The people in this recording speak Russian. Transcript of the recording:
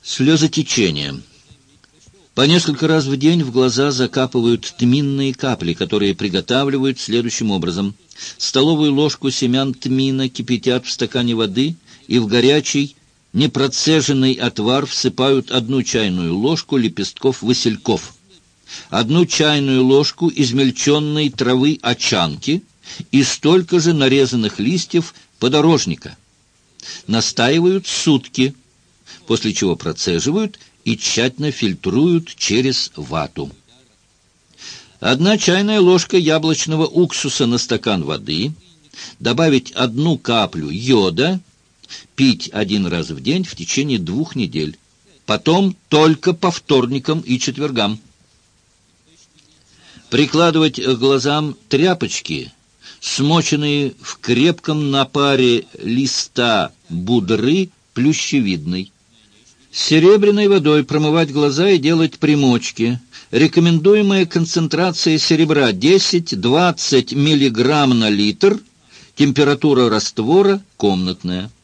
Слезотечение. По несколько раз в день в глаза закапывают тминные капли, которые приготавливают следующим образом. Столовую ложку семян тмина кипятят в стакане воды и в горячий, непроцеженный отвар всыпают 1 чайную ложку лепестков васильков, 1 чайную ложку измельченной травы очанки и столько же нарезанных листьев подорожника. Настаивают сутки, после чего процеживают и тщательно фильтруют через вату. 1 чайная ложка яблочного уксуса на стакан воды, добавить 1 каплю йода, пить 1 раз в день в течение 2 недель. Потом только по вторникам и четвергам. Прикладывать к глазам тряпочки, смоченные в крепком напаре листа будры плющевидной. Серебряной водой промывать глаза и делать примочки. Рекомендуемая концентрация серебра 10-20 мг на литр. Температура раствора комнатная.